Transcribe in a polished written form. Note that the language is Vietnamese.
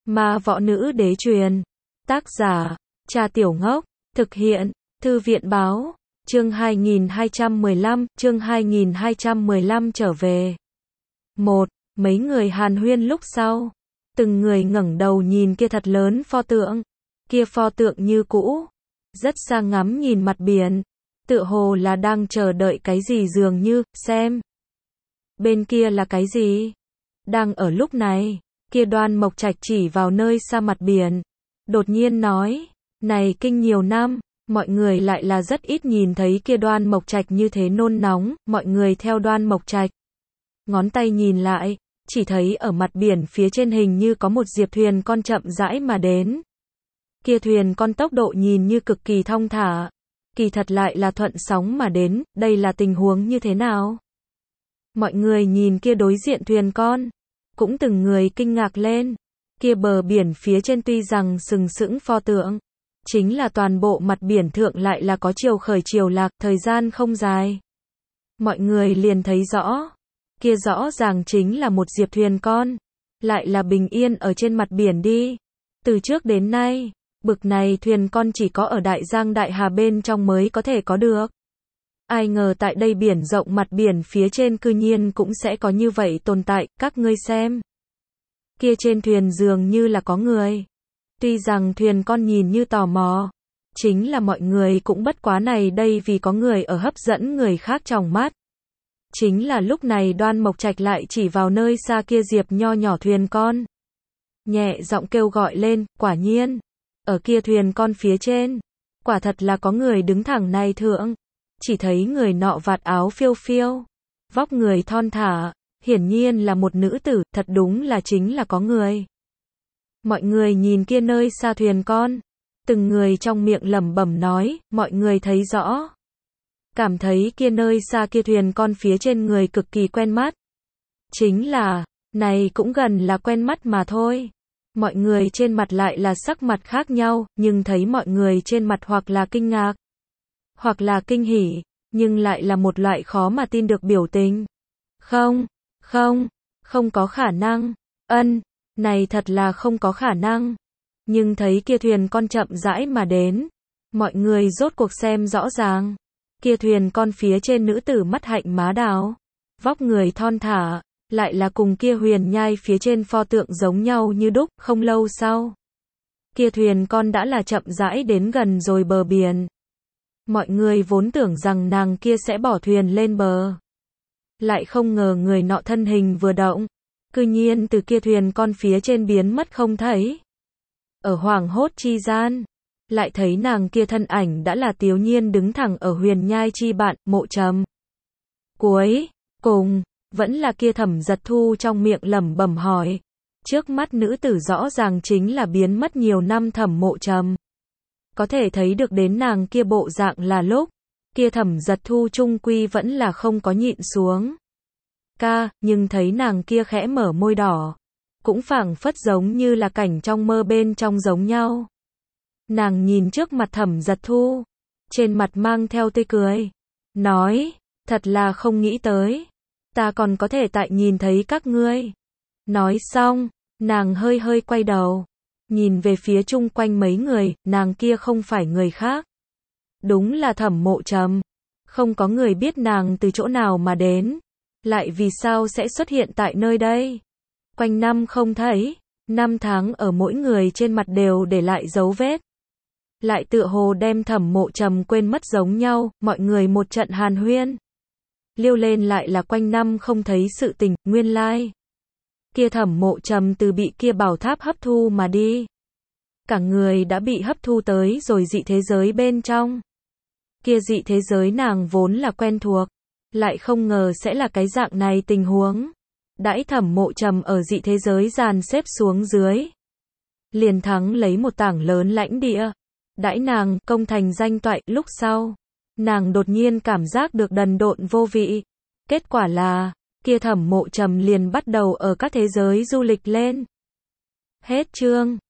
Ma Võ Nữ Đế truyền. Tác giả, Cha Tiểu Ngốc. Thực hiện, Thư viện báo. Chương 2215 trở về. Mấy người hàn huyên lúc sau. Từng người ngẩng đầu nhìn kia thật lớn pho tượng. Kia pho tượng như cũ. Rất xa ngắm nhìn mặt biển. Tựa hồ là đang chờ đợi cái gì dường như, xem. Bên kia là cái gì? Đang ở lúc này, kia Đoan Mộc Trạch chỉ vào nơi xa mặt biển. Đột nhiên nói, này kinh nhiều năm, mọi người lại là rất ít nhìn thấy kia Đoan Mộc Trạch như thế nôn nóng, mọi người theo Đoan Mộc Trạch. Ngón tay nhìn lại, chỉ thấy ở mặt biển phía trên hình như có một diệp thuyền con chậm rãi mà đến. Kia thuyền con tốc độ nhìn như cực kỳ thong thả, kỳ thật lại là thuận sóng mà đến, đây là tình huống như thế nào? Mọi người nhìn kia đối diện thuyền con, cũng từng người kinh ngạc lên. Kia bờ biển phía trên tuy rằng sừng sững pho tượng, chính là toàn bộ mặt biển thượng lại là có chiều khởi chiều lạc, thời gian không dài. Mọi người liền thấy rõ, kia rõ ràng chính là một diệp thuyền con, lại là bình yên ở trên mặt biển đi. Từ trước đến nay, bực này thuyền con chỉ có ở Đại Giang Đại Hà bên trong mới có thể có được. Ai ngờ tại đây biển rộng mặt biển phía trên cư nhiên cũng sẽ có như vậy tồn tại, các ngươi xem. Kia trên thuyền dường như là có người. Tuy rằng thuyền con nhìn như tò mò, chính là mọi người cũng bất quá này đây vì có người ở hấp dẫn người khác trong mắt. Chính là lúc này Đoan Mộc Trạch lại chỉ vào nơi xa kia diệp nho nhỏ thuyền con. Nhẹ giọng kêu gọi lên, quả nhiên. Ở kia thuyền con phía trên, quả thật là có người đứng thẳng này thượng. Chỉ thấy người nọ vạt áo phiêu phiêu, vóc người thon thả, hiển nhiên là một nữ tử, thật đúng là chính là có người. Mọi người nhìn kia nơi xa thuyền con, từng người trong miệng lẩm bẩm nói, mọi người thấy rõ. Cảm thấy kia nơi xa kia thuyền con phía trên người cực kỳ quen mắt. Chính là, này cũng gần là quen mắt mà thôi. Mọi người trên mặt lại là sắc mặt khác nhau, nhưng thấy mọi người trên mặt hoặc là kinh ngạc, hoặc là kinh hỉ, nhưng lại là một loại khó mà tin được biểu tình. Không có khả năng. Này thật là không có khả năng. Nhưng thấy kia thuyền con chậm rãi mà đến, mọi người rốt cuộc xem rõ ràng. Kia thuyền con phía trên nữ tử mắt hạnh má đào, vóc người thon thả, lại là cùng kia huyền nhai phía trên pho tượng giống nhau như đúc. Không lâu sau, kia thuyền con đã là chậm rãi đến gần rồi bờ biển. Mọi người vốn tưởng rằng nàng kia sẽ bỏ thuyền lên bờ. Lại không ngờ người nọ thân hình vừa động, cư nhiên từ kia thuyền con phía trên biến mất không thấy. Ở hoảng hốt chi gian, lại thấy nàng kia thân ảnh đã là Tiếu Nhiên đứng thẳng ở huyền nhai chi bạn, Mộ Trầm. Cuối cùng, vẫn là kia Thẩm Giật Thu trong miệng lẩm bẩm hỏi. Trước mắt nữ tử rõ ràng chính là biến mất nhiều năm Thẩm Mộ Trầm. Có thể thấy được đến nàng kia bộ dạng là lúc, kia Thẩm Giật Thu trung quy vẫn là không có nhịn xuống. Nhưng thấy nàng kia khẽ mở môi đỏ, cũng phảng phất giống như là cảnh trong mơ bên trong giống nhau. Nàng nhìn trước mặt Thẩm Giật Thu, trên mặt mang theo tươi cười, nói, thật là không nghĩ tới, ta còn có thể tại nhìn thấy các ngươi. Nói xong, nàng hơi quay đầu, nhìn về phía chung quanh mấy người, nàng kia không phải người khác. Đúng là Thẩm Mộ Trầm. Không có người biết nàng từ chỗ nào mà đến, lại vì sao sẽ xuất hiện tại nơi đây. Quanh năm không thấy, năm tháng ở mỗi người trên mặt đều để lại dấu vết. Lại tựa hồ đem Thẩm Mộ Trầm quên mất giống nhau, mọi người một trận hàn huyên. Liêu lên lại là quanh năm không thấy sự tình, nguyên lai. Kia Thẩm Mộ Trầm từ bị kia bảo tháp hấp thu mà đi. Cả người đã bị hấp thu tới rồi dị thế giới bên trong. Kia dị thế giới nàng vốn là quen thuộc, lại không ngờ sẽ là cái dạng này tình huống. Đãi Thẩm Mộ Trầm ở dị thế giới dàn xếp xuống dưới, liền thắng lấy một tảng lớn lãnh địa. Đãi nàng công thành danh toại, lúc sau, nàng đột nhiên cảm giác được đần độn vô vị. Kết quả là, kia Thẩm Mộ Trầm liền bắt đầu ở các thế giới du lịch lên. Hết chương.